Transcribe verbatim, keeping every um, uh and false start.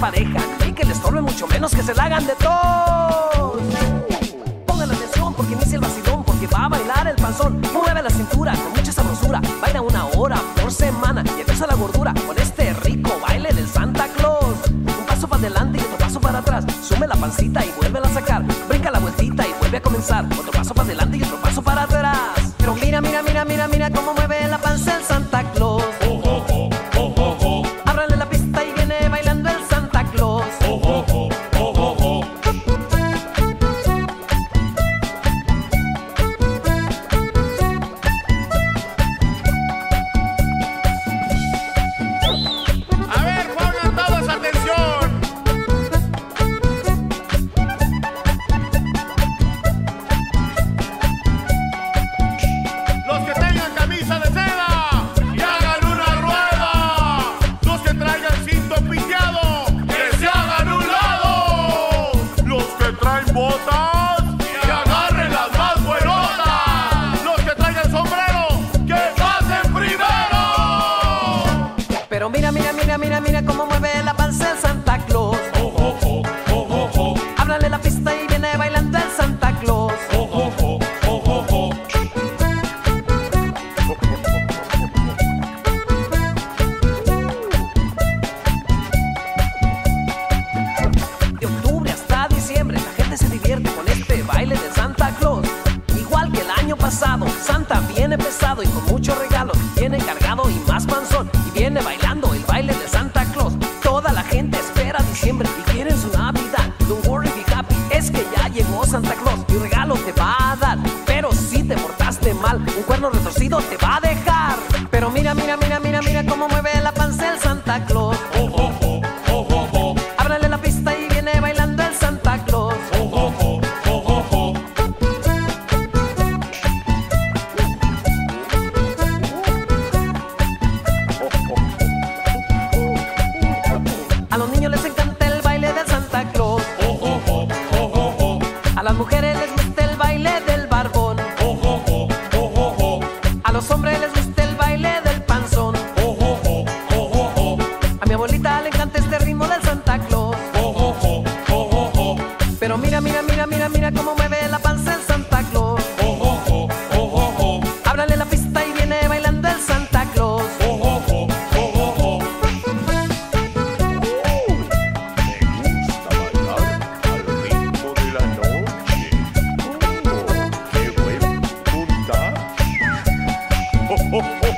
pareja y que les estorben, mucho menos que se la hagan de tos. Pongan atención porque inicia el vacilón, porque va a bailar el panzón. Mueve la cintura con mucha sabrosura, baila una hora por semana y empieza la gordura con este rico baile del Santa Claus. Un paso para adelante y otro paso para atrás, sume la pancita y vuelve a sacar, brinca la vueltita y vuelve a comenzar, otro paso para adelante y otro paso para atrás. Pero mira, mira, mira, mira, mira cómo mueve la panza el Santa Claus. Oh, oh, oh, oh, oh, oh. Ábrale la pista y viene bailando el Santa Claus. Oh, oh, oh, oh, oh, oh. A ver, pongan todos atención. Los que tengan camisa de seda, que hagan una rueda. Los que traigan cinto piteado, que se hagan un lado. Los que traen botas, que agarren las más buenotas. Los que traigan sombrero, que pasen primero. Pero mira, mira, mira, mira, mira cómo mueve la panza el Santa Claus. Oh, oh, oh, oh, oh, oh. Ábrale la pista y viene bailando el Santa Claus. Oh, oh, oh, oh, oh, oh. De octubre hasta diciembre la gente se divierte con este baile de Santa Claus. Igual que el año pasado, Santa viene pesado y con muchos regalos. Viene cargado y más panzón y viene bailando el baile de Santa Claus. Toda la gente espera diciembre y quieren su Navidad. Don't worry, be happy, es que ya llegó Santa Claus y un regalo te va a dar. Pero si te portaste mal, un cuerno retorcido te va a dejar. Pero mira, mira, mira, mira, mira cómo mueve la panza el Santa Claus. Oh, oh, oh, oh, oh, oh. Ábrale la pista y viene bailando el Santa Claus. Oh, oh, oh, oh, oh, oh. A los niños les encanta el baile del Santa Claus. Oh, oh, oh, oh, oh, oh. A las mujeres les gusta el baile del barbón. Oh, oh, oh, oh, oh, oh. A los hombres les gusta el baile del panzón. Oh, oh, oh, oh, oh, oh. A mi abuelita le encanta este ritmo del Santa Claus. Oh, oh, oh, oh, oh, oh. Pero mira, mira, mira, mira, mira cómo mueve la panza el Santa Claus. Oh, oh, oh, oh, oh, oh. Ábrale la pista y viene bailando el Santa Claus. Oh, oh, oh, oh, oh, oh. Me gusta bailar al ritmo de la noche. Oh, qué buen puntaje. Oh, oh, oh.